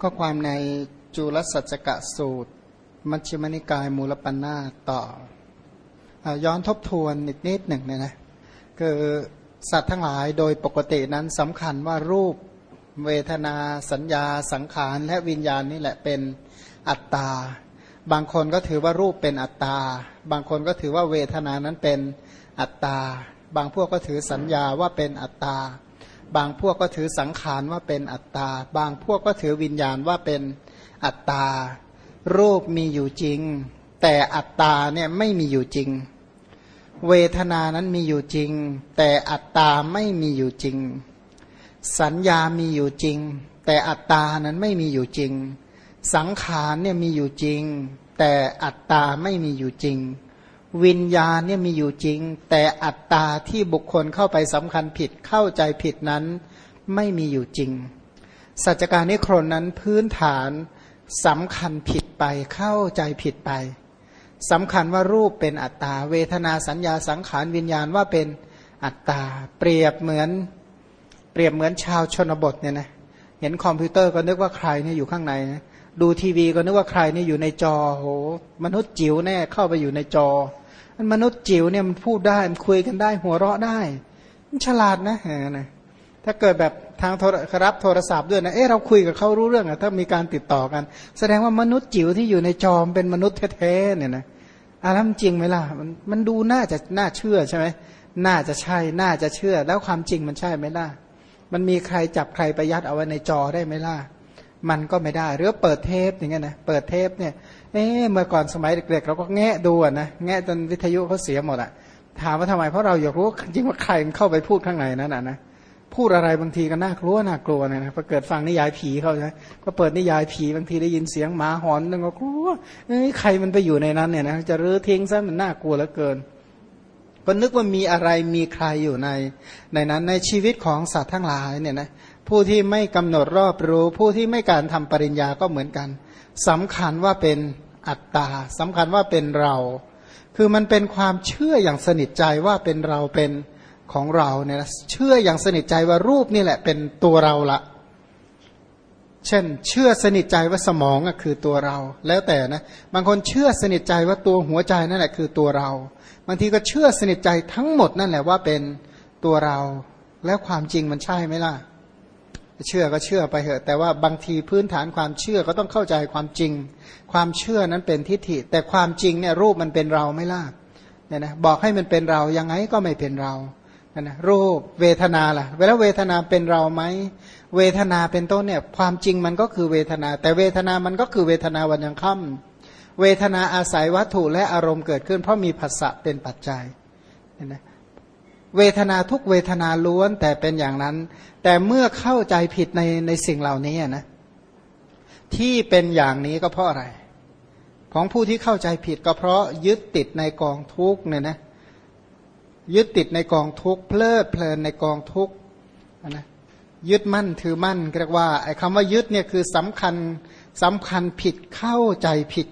ก็ความในจุลสัจจกสูตรมัชฌิมนิกายมูลปัญนาต่อย้อนทบทวนนิดหนึ่งเนี่ยนะคือสัตว์ทั้งหลายโดยปกตินั้นสำคัญว่ารูปเวทนาสัญญาสังขารและวิญญาณนี่แหละเป็นอัตตาบางคนก็ถือว่ารูปเป็นอัตตาบางคนก็ถือว่าเวทนานั้นเป็นอัตตาบางพวกก็ถือสัญญาว่าเป็นอัตตาบางพวกก็ถือสังขารว่าเป็นอัตตาบางพวกก็ถือวิญญาณว่าเป็นอัตตารูปมีอยู่จริงแต่อัตตาเนี่ยไม่มีอยู่จริงเวทนานั้นมีอยู่จริงแต่อัตตาไม่มีอยู่จริงสัญญามีอยู่จริงแต่อัตตานั้นไม่มีอยู่จริงสังขารเนี่ยมีอยู่จริงแต่อัตตาไม่มีอยู่จริงวิญญาณเนี่ยมีอยู่จริงแต่อัตตาที่บุคคลเข้าไปสำคัญผิดเข้าใจผิดนั้นไม่มีอยู่จริงสัจจการนิครนนั้นพื้นฐานสำคัญผิดไปเข้าใจผิดไปสำคัญว่ารูปเป็นอัตตาเวทนาสัญญาสังขารวิญญาณว่าเป็นอัตตาเปรียบเหมือนชาวชนบทเนี่ยนะเห็นคอมพิวเตอร์ก็นึกว่าใครเนี่ยอยู่ข้างในนะดูทีวีก็นึกว่าใครเนี่ยอยู่ในจอโหมนุษย์จิ๋วแน่เข้าไปอยู่ในจอมนุษย์จิ๋วเนี่ยมันพูดได้มันคุยกันได้หัวเราะได้มันฉลาดนะถ้าเกิดแบบทางรับโทรศัพท์ด้วยนะเราคุยกับเขารู้เรื่องอะถ้ามีการติดต่อกันแสดงว่ามนุษย์จิ๋วที่อยู่ในจอเป็นมนุษย์แท้ๆเนี่ยนะแล้วมันจริงไหมล่ะมันดูน่าเชื่อใช่ไหมน่าจะใช่น่าจะเชื่อแล้วความจริงมันใช่ไหมล่ะมันมีใครจับใครไปยัดเอาไว้ในจอได้ไหมล่ะมันก็ไม่ได้หรือเปิดเทปอย่างเงี้ยนะเปิดเทปเนี่ยเมื่อก่อนสมัยเด็กๆเราก็แงะดูนะแงะจนวิทยุเขาเสียหมดอะถามว่าทำไมเพราะเราอยากรู้จริงว่าใครมันเข้าไปพูดข้างในนั้นนะพูดอะไรบางทีก็น่ากลัวเนี่ยนะพอเกิดฟังนิยายผีเขาใช่ไหมก็เปิดนิยายผีบางทีได้ยินเสียงหมาหอนนึกว่ากลัวใครมันไปอยู่ในนั้นเนี่ยนะจะรื้อทิ้งซะมันน่ากลัวเหลือเกินก็นึกว่ามีอะไรมีใครอยู่ในนั้นในชีวิตของสัตว์ทั้งหลายเนี่ยนะผู้ที่ไม่กำหนดรอบรู้ผู้ที่ไม่การทำปริญญาก็เหมือนกันสำคัญว่าเป็นอัตตาสำคัญว่าเป็นเราคือมันเป็นความเชื่ออย่างสนิทใจว่าเป็นเราเป็นของเราเนี่ยเชื่ออย่างสนิทใจว่ารูปนี่แหละเป็นตัวเราละเช่นเชื่อสนิทใจว่าสมองคือตัวเราแล้วแต่นะบางคนเชื่อสนิทใจว่าตัวหัวใจนั่นแหละคือตัวเราบางทีก็เชื่อสนิทใจทั้งหมดนั่นแหละว่าเป็นตัวเราแล้วความจริงมันใช่ไหมล่ะเชื่อก็เชื่อไปเถอะแต่ว่าบางทีพื้นฐานความเชื่อก็ต้องเข้าใจความจริงความเชื่อนั้นเป็นทิฏฐิแต่ความจริงเนี่ยรูปมันเป็นเราไหมล่ะเนี่ยนะบอกให้มันเป็นเรายังไงก็ไม่เป็นเรานะรูปเวทนาล่ะเวลาเวทนาเป็นเราไหมเวทนาเป็นต้นเนี่ยความจริงมันก็คือเวทนาแต่เวทนามันก็คือเวทนาวันยังค่ำเวทนาอาศัยวัตถุและอารมณ์เกิดขึ้นเพราะมีผัสสะเป็นปัจจัยนะเวทนาทุกเวทนาล้วนแต่เป็นอย่างนั้นแต่เมื่อเข้าใจผิดในสิ่งเหล่านี้นะที่เป็นอย่างนี้ก็เพราะอะไรของผู้ที่เข้าใจผิดก็เพราะยึดติดในกองทุกข์เนี่ยนะยึดติดในกองทุกข์เพลิดเพลินในกองทุกข์นะยึดมั่นถือมั่นเรียกว่าไอ้คำว่ายึดเนี่ยคือสำคัญผิดเข้าใจผิด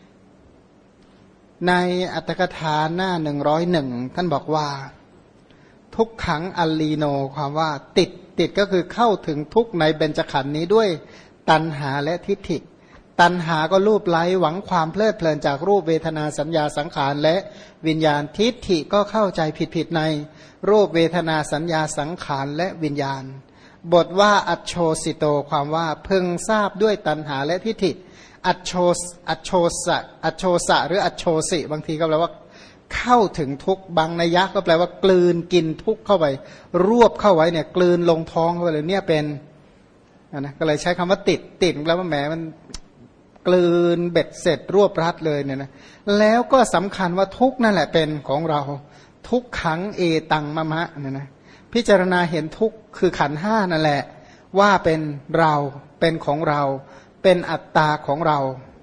ในอัตถกถาหน้า101ท่านบอกว่าทุกขังอัลลีโนความว่าติดก็คือเข้าถึงทุกข์ในเบญจขันธ์นี้ด้วยตัณหาและทิฏฐิตัณหาก็รูปไล้หวังความเพลิดเพลินจากรูปเวทนาสัญญาสังขารและวิญญาณทิฏฐิก็เข้าใจผิดในรูปเวทนาสัญญาสังขารและวิญญาณบทว่าอัจโชสิโตความว่าพึงทราบด้วยตัณหาและทิฏฐิอัจโชสะหรืออัจโชสิบางทีก็แปลว่าเข้าถึงทุกข์บางนัยยะก็แปลว่ากลืนกินทุกข์เข้าไปรวบเข้าไว้เนี่ยกลืนลงท้องเข้าไปเลยเนี่ยเป็นนะก็เลยใช้คำว่าติดแล้วว่าแหมมันกลืนเบ็ดเสร็จรวบรัดเลยเนี่ยนะแล้วก็สำคัญว่าทุกข์นั่นแหละเป็นของเราทุกขังเอตังมะมะเนี่ยนะพิจารณาเห็นทุกข์คือขันธ์ห้านั่นแหละว่าเป็นเราเป็นของเราเป็นอัตตาของเรา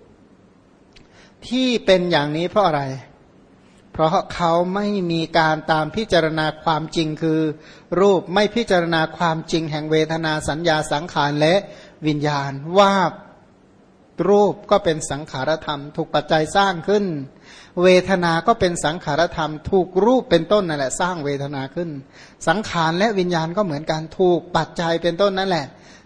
ที่เป็นอย่างนี้เพราะอะไรเพราะเขาไม่มีการตามพิจารณาความจริงคือรูปไม่พิจารณาความจริงแห่งเวทนาสัญญาสังขารและวิญญาณว่ารูปก็เป็นสังขารธรรมถูกปัจจัยสร้างขึ้นเวทนาก็เป็นสังขารธรรมถูกรูปเป็นต้นนั่นแหละสร้างเวทนาขึ้นสังขารและวิญญาณก็เหมือนกันถูกปัจจัยเป็นต้นนั่นแหละ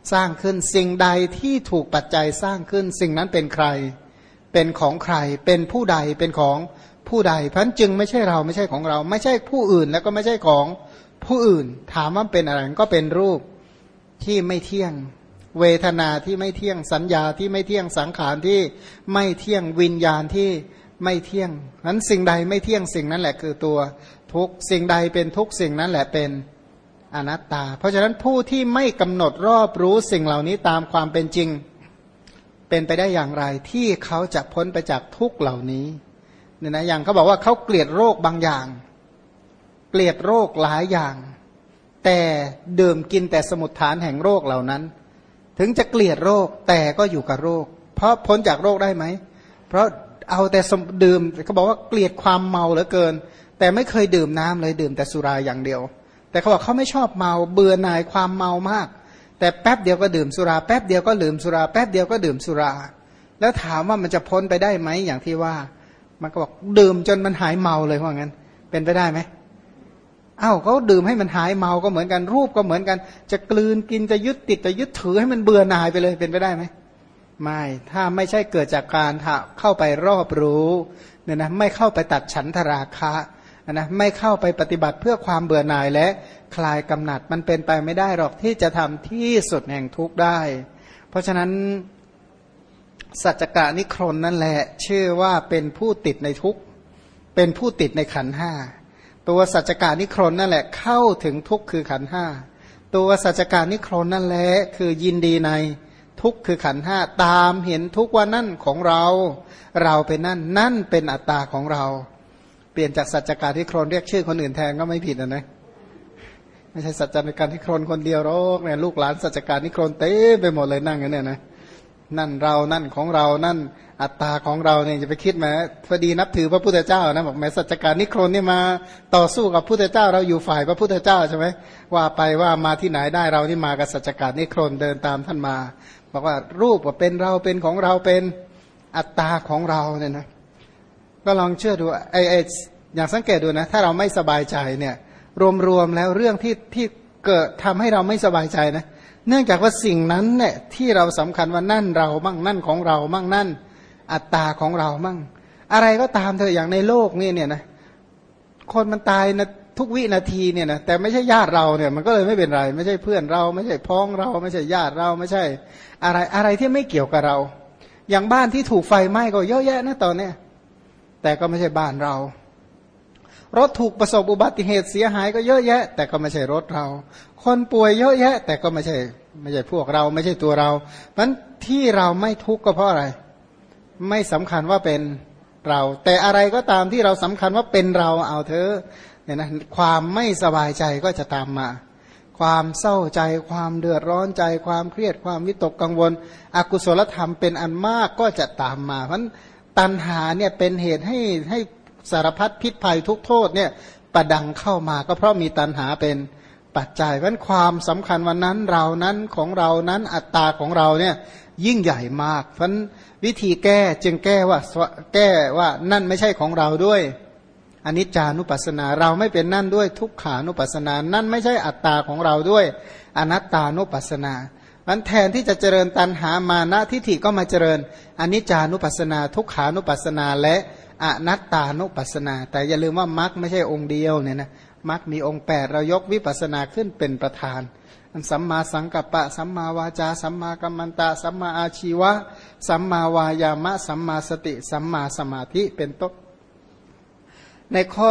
สร้างขึ้นสิ่งใดที่ถูกปัจจัยสร้างขึ้นสิ่งนั้นเป็นใครเป็นของใครเป็นผู้ใดเป็นของผู้ใดเพราะฉะนั้นจึงไม่ใช่เราไม่ใช่ของเราไม่ใช่ผู้อื่นแล้วก็ไม่ใช่ของผู้อื่นถามว่าเป็นอะไรก็เป็นรูปที่ไม่เที่ยงเวทนาที่ไม่เที่ยงสัญญาที่ไม่เที่ยงสังขารที่ไม่เที่ยงวิญญาณที่ไม่เที่ยงนั้นสิ่งใดไม่เที่ยงสิ่งนั้นแหละคือตัวทุกสิ่งใดเป็นทุกสิ่งนั้นแหละเป็นอนัตตาเพราะฉะนั้นผู้ที่ไม่กำหนดรอบรู้สิ่งเหล่านี้ตามความเป็นจริงเป็นไปได้อย่างไรที่เขาจะพ้นไปจากทุกเหล่านี้เนี่ยนะอย่างเขาบอกว่าเขาเกลียดโรคบางอย่างเกลียดโรคหลายอย่างแต่ดื่มกินแต่สมุฏฐานแห่งโรคเหล่านั้นถึงจะเกลียดโรคแต่ก็อยู่กับโรคเพราะพ้นจากโรคได้ไหมเพราะเอาแต่ดื่มเขาบอกว่าเกลียดความเมาเหลือเกินแต่ไม่เคยดื่มน้ำเลยดื่มแต่สุราอย่างเดียวแต่เขาบอกเขาไม่ชอบเมาเบื่อหน่ายความเมามากแต่แป๊บเดียวก็ดื่มสุราแป๊บเดียวก็ดื่มสุราแป๊บเดียวก็ดื่มสุราแล้วถามว่ามันจะพ้นไปได้ไหมอย่างที่ว่ามันก็บอกดื่มจนมันหายเมาเลยว่างั้นเป็นไปได้ไหมอ้าวเขาดื่มให้มันหายเมาก็เหมือนกันรูปก็เหมือนกันจะกลืนกินจะยึดติดจะยึดถือให้มันเบื่อหน่ายไปเลยเป็นไปได้ไหมไม่ถ้าไม่ใช่เกิดจากการเข้าไปรอบรู้เนี่ยนะไม่เข้าไปตัดฉันทราคะนะไม่เข้าไปปฏิบัติเพื่อความเบื่อหน่ายและคลายกำหนัดมันเป็นไปไม่ได้หรอกที่จะทำที่สุดแห่งทุกข์ได้เพราะฉะนั้นสัจจกะนิครนนั่นแหละชื่อว่าเป็นผู้ติดในทุกข์เป็นผู้ติดในขันธ์ห้าตัวสัจจกะนิครนนั่นแหละเข้าถึงทุกข์คือขันธ์ห้าตัวสัจจกะนิครนนั่นแหละคือยินดีในทุกข์คือขันธ์ห้าตามเห็นทุกข์ว่านั่นของเราเราเป็นนั่นนั่นเป็นอัตตาของเราเปลี่ยนจากสัจจกะนิครนเรียกชื่อคนอื่นแทนก็ไม่ผิดนะไม่ใช่สัจจกะนิครนคนเดียวหรอกเนี่ยลูกหลานสัจจกะนิครนเต็มไปหมดเลยนั่งกันเนี่ยนะนั่นเรานั่นของเรานั่นอัตตาของเราเนี่ยจะไปคิดแม้พอดีนับถือพระพุทธเจ้านะบอกแม้สัจจการนิครนนี่มาต่อสู้กับพระพุทธเจ้าเราอยู่ฝ่ายพระพุทธเจ้าใช่ไหมว่าไปว่ามาที่ไหนได้เราที่มากับสัจจการนิครนเดินตามท่านมาบอกว่ารูปว่าเป็นเราเป็นของเราเป็นอัตตาของเราเนี่ยนะก็ลองเชื่อดูอย่างสังเกตดูนะถ้าเราไม่สบายใจเนี่ยรวมๆแล้วเรื่องที่เกิดทำให้เราไม่สบายใจนะเนื่องจากว่าสิ่งนั้นเนี่ยที่เราสำคัญว่านั่นเรามั่งนั่นของเรามั่งนั่นอัตตาของเรามั่งอะไรก็ตามเธออย่างในโลกนี่เนี่ยนะคนมันตายนะทุกวินาทีเนี่ยนะแต่ไม่ใช่ญาติเราเนี่ยมันก็เลยไม่เป็นไรไม่ใช่เพื่อนเราไม่ใช่พ้องเราไม่ใช่ญาติเราไม่ใช่อะไรที่ไม่เกี่ยวกับเราอย่างบ้านที่ถูกไฟไหม้ก็เยอะแยะนะตอนเนี้ยแต่ก็ไม่ใช่บ้านเรารถถูกประสบอุบัติเหตุเสียหายก็เยอะแยะแต่ก็ไม่ใช่รถเราคนป่วยเยอะแยะแต่ก็ไม่ใช่พวกเราไม่ใช่ตัวเราเพราะฉะนั้นที่เราไม่ทุกข์ก็เพราะอะไรไม่สำคัญว่าเป็นเราแต่อะไรก็ตามที่เราสำคัญว่าเป็นเราเอาเถอะเนี่ยนะความไม่สบายใจก็จะตามมาความเศร้าใจความเดือดร้อนใจความเครียดความวิตกกังวลอกุศลธรรมเป็นอันมากก็จะตามมาเพราะฉะนั้นตัณหาเนี่ยเป็นเหตุให้สารพัดพิษภัยทุกโทษเนี่ยประดังเข้ามาก็เพราะมีตัณหาเป็นปัจจัยเพราะฉะนั้นความสำคัญวันนั้นเรานั้นของเรานั้นอัตตาของเราเนี่ยยิ่งใหญ่มากเพราะฉะนั้นวิธีแก้จึงแก้ว่านั่นไม่ใช่ของเราด้วยอนิจจานุปัสสนาเราไม่เป็นนั่นด้วยทุกขานุปัสสนานั่นไม่ใช่อัตตาของเราด้วยอนัตตานุปัสสนามันแทนที่จะเจริญตัณหามานะทิฏฐิก็มาเจริญอนิจจานุปัสสนาทุกขานุปัสสนาและอนัตตานุปัสสนาแต่อย่าลืมว่ามรรคไม่ใช่องค์เดียวเนี่ยนะมรรคมีองค์8เรายกวิปัสสนาขึ้นเป็นประธานสัมมาสังกัปปะสัมมาวาจาสัมมากัมมันตะสัมมาอาชีวะสัมมาวายามะสัมมาสติสัมมาสมาธิเป็นต้นในข้อ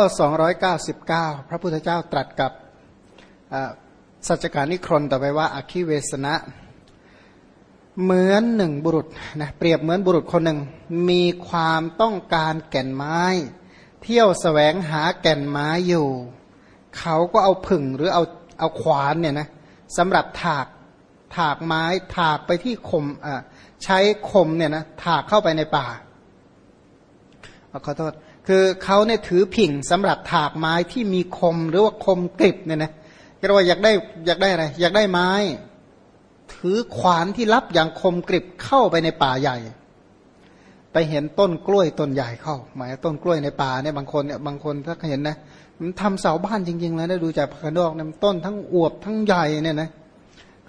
299พระพุทธเจ้าตรัสกับสัจจการนิครนต่อไปว่าอคิเวสนะเหมือนหนึ่งบุรุษนะเปรียบเหมือนบุรุษคนหนึ่งมีความต้องการแก่นไม้เที่ยวแสวงหาแก่นไม้อยู่เขาก็เอาผึ่งหรือเอาขวานเนี่ยนะสำหรับถากไม้ถากไปที่คมใช้คมเนี่ยนะถากเข้าไปในป่าขอโทษคือเขาเนี่ยถือผิ่งสำหรับถากไม้ที่มีคมหรือว่าคมกริบเนี่ยนะก็ว่าอยากได้อะไรอยากได้ไม้ถือขวานที่ลับอย่างคมกริบเข้าไปในป่าใหญ่ไปเห็นต้นกล้วยต้นใหญ่เข้าหมายต้นกล้วยในป่าเนี่ยบางคนถ้าเห็นนะมันทำเสาบ้านจริงๆแล้วนะดูจากภายนอกเนี่ยต้นทั้งอวบทั้งใหญ่เนี่ยนะ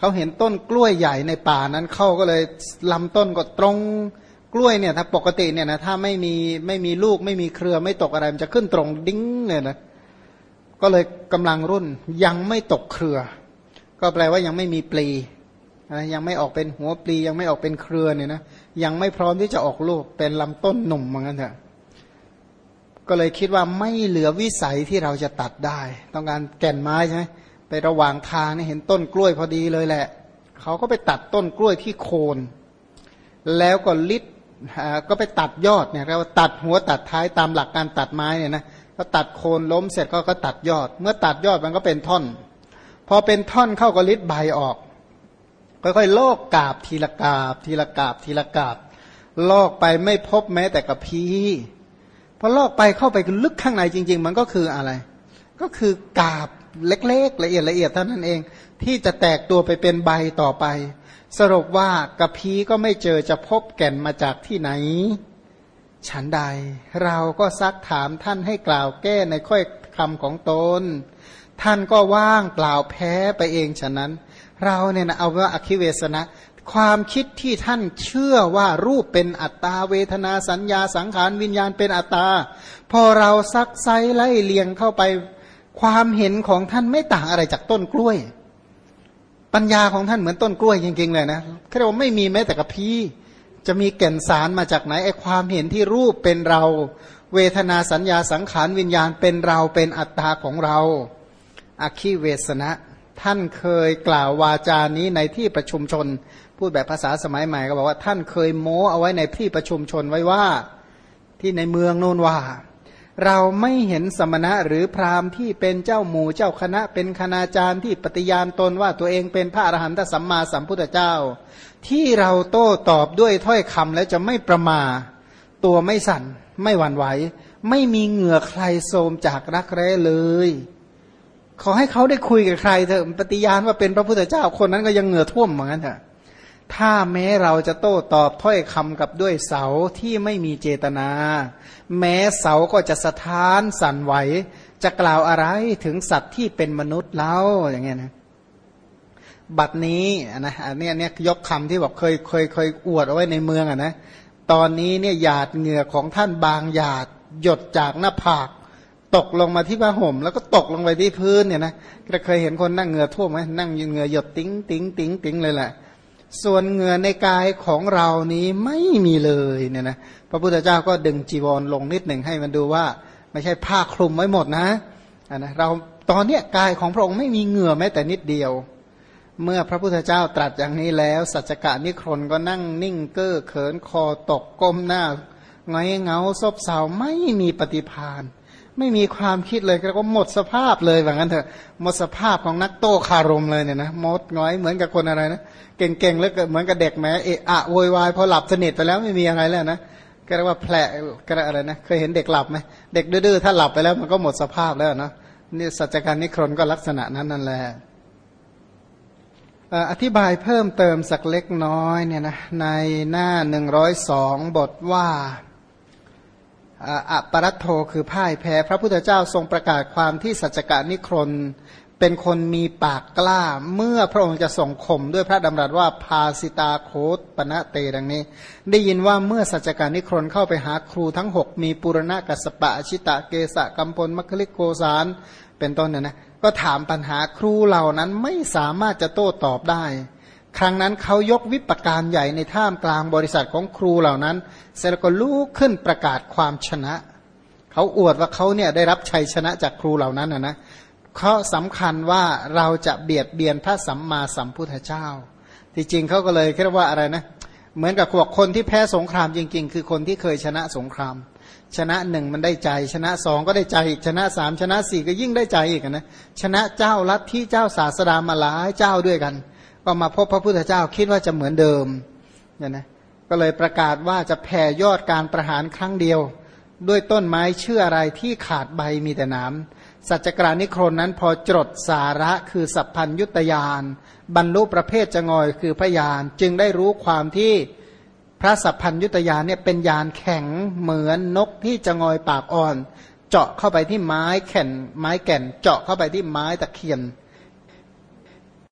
เขาเห็นต้นกล้วยใหญ่ในป่านั้นเข้าก็เลยลำต้นก็ตรงกล้วยเนี่ยถ้าปกติเนี่ยนะถ้าไม่มีลูกไม่มีเครือไม่ตกอะไรมันจะขึ้นตรงดิ้งเนี่ยนะก็เลยกำลังรุ่นยังไม่ตกเครือก็แปลว่ายังไม่มีปลีนะยังไม่ออกเป็นหัวปลียังไม่ออกเป็นเครือเนี่ยนะยังไม่พร้อมที่จะออกลูกเป็นลำต้นหนุ่มเหมือนกันเถอะก็เลยคิดว่าไม่เหลือวิสัยที่เราจะตัดได้ต้องการแก่นไม้ใช่ไหมไประหว่างทางนี่เห็นต้นกล้วยพอดีเลยแหละเขาก็ไปตัดต้นกล้วยที่โคนแล้วก็ลิดก็ไปตัดยอดเนี่ยเราตัดหัวตัดท้ายตามหลักการตัดไม้เนี่ยนะก็ตัดโคนล้มเสร็จก็ตัดยอดเมื่อตัดยอดมันก็เป็นท่อนพอเป็นท่อนเข้าก็ลิดใบออกค่อยๆลอกกาบทีละกาบทีละกาบทีละกาบลอกไปไม่พบแม้แต่กระพี้พอลอกไปเข้าไปลึกข้างในจริงๆมันก็คืออะไรก็คือกาบเล็กๆละเอียดละเอียดเท่านั้นเองที่จะแตกตัวไปเป็นใบต่อไปสรุปว่ากระพี้ก็ไม่เจอจะพบแก่นมาจากที่ไหนฉันใดเราก็ซักถามท่านให้กล่าวแก้ในข้อคำของตนท่านก็ว่างเปล่าแพ้ไปเองฉะนั้นเราเนี่ยนะเอาว่าอคิเวสนะความคิดที่ท่านเชื่อว่ารูปเป็นอัตตาเวทนาสัญญาสังขารวิญญาณเป็นอัตตาพอเราซักไซไล่เลียงเข้าไปความเห็นของท่านไม่ต่างอะไรจากต้นกล้วยปัญญาของท่านเหมือนต้นกล้วยจริงๆเลยนะแค่ว่าไม่มีแม้แต่กระพี้จะมีแก่นสารมาจากไหนไอ้ความเห็นที่รูปเป็นเราเวทนาสัญญาสังขารวิญญาณเป็นเราเป็นอัตตาของเราอคิเวสนะท่านเคยกล่าววาจานี้ในที่ประชุมชนพูดแบบภาษาสมัยใหม่ก็บอกว่าท่านเคยโม้เอาไว้ในที่ประชุมชนไว้ว่าที่ในเมืองโน่นว่าเราไม่เห็นสมณะหรือพราหมณ์ที่เป็นเจ้าหมู่เจ้าคณะเป็นคณาจารย์ที่ปฏิญาณตนว่าตัวเองเป็นพระอรหันตสัมมาสัมพุทธเจ้าที่เราโต้ตอบด้วยถ้อยคำแล้วจะไม่ประมาตัวไม่สั่นไม่หวั่นไหวไม่มีเหงื่อใครโทมจากรักแร้เลยขอให้เขาได้คุยกับใครเถอะปฏิญาณว่าเป็นพระพุทธเจ้าคนนั้นก็ยังเหงื่อท่วมเหมือนกันเถอะถ้าแม้เราจะโต้ตอบถ้อยคำกับด้วยเสาที่ไม่มีเจตนาแม้เสาก็จะสะท้านสั่นไหวจะกล่าวอะไรถึงสัตว์ที่เป็นมนุษย์เล่าอย่างเงี้ยนะบัดนี้นะอันนี้ยกคำที่บอกเคยอวดเอาไว้ในเมืองอ่ะนะตอนนี้เนี่ยหยาดเหงื่อของท่านบางหยาดหยดจากหน้าผากตกลงมาที่ผ้าห่มแล้วก็ตกลงไปที่พื้นเนี่ยนะเคยเห็นคนนั่งเหงื่อท่วมไหมนั่งเหงื่อหยดติ้งติ้งติ้งติ้งเลยแหละส่วนเหงื่อในกายของเรานี้ไม่มีเลยเนี่ยนะพระพุทธเจ้าก็ดึงจีวรลงนิดหนึ่งให้มันดูว่าไม่ใช่ผ้าคลุมไว้หมดนะเราตอนเนี้ยกายของพระองค์ไม่มีเหงื่อแม้แต่นิดเดียวเมื่อพระพุทธเจ้าตรัสอย่างนี้แล้วสัจจกะนิครนก็นั่งนิ่งเก้อเขินคอตกก้มหน้าไงเงาซบเซาไม่มีปฏิภาณไม่มีความคิดเลยก็หมดสภาพเลยแบบนั้นเถอะหมดสภาพของนักโต้คารมเลยเนี่ยนะหมดง้อยเหมือนกับคนอะไรนะเก่งๆแล้วเหมือนกับเด็กแหมเอะอะโวยวายพอหลับสนิทไปแล้วไม่มีอะไรแล้วนะก็เรียกว่าแผลก็อะไรนะเคยเห็นเด็กหลับไหมเด็กดื้อๆถ้าหลับไปแล้วมันก็หมดสภาพแล้วนะนี่สัจจการนิครนก็ลักษณะนั้นนั่นแหละอธิบายเพิ่มเติมสักเล็กน้อยเนี่ยนะในหน้า102บทว่าอปรัตโธคือพ่ายแพ้พระพุทธเจ้าทรงประกาศความที่สัจจกนิครนเป็นคนมีปากกล้าเมื่อพระองค์จะส่งข่มด้วยพระดำรัสว่าภาสิตาโคตปณะเตดังนี้ได้ยินว่าเมื่อสัจจกนิครนเข้าไปหาครูทั้ง6มีปุรณะกัสสปะชิตะเกสะกัมพลมัคคิลิโกสารเป็นต้นเนี่ยนะก็ถามปัญหาครูเหล่านั้นไม่สามารถจะโต้ตอบได้ครั้งนั้นเขายกวิปการใหญ่ในท่ามกลางบริษัทของครูเหล่านั้นเสร็จแล้วก็ลุกขึ้นประกาศความชนะเขาอวดว่าเขาเนี่ยได้รับชัยชนะจากครูเหล่านั้นนะเขาสำคัญว่าเราจะเบียดเบียนพระสัมมาสัมพุทธเจ้าที่จริงเขาก็เลยเรียกว่าอะไรนะเหมือนกับพวกคนที่แพ้สงครามจริงๆคือคนที่เคยชนะสงครามชนะ1มันได้ใจชนะ2ก็ได้ใจอีกชนะ3ชนะ4ก็ยิ่งได้ใจอีกนะชนะเจ้าลัทธิเจ้าศาสดามาหลายเจ้าด้วยกันก็มาพบพระพุทธเจ้าคิดว่าจะเหมือนเดิมเนี่ยนะก็เลยประกาศว่าจะแผ่ยอดการประหารครั้งเดียวด้วยต้นไม้ชื่ออะไรที่ขาดใบมีแต่หนามสัจจกรานิครนนั้นพอจดสาระคือสัพพัญญุตญาณบรรลุประเภทจงอยคือพยานจึงได้รู้ความที่พระสัพพัญญุตญาณเนี่ยเป็นญาณแข็งเหมือนนกที่จงอยปากอ่อนเจาะเข้าไปที่ไม้แก่นเจาะเข้าไปที่ไม้ตะเคียน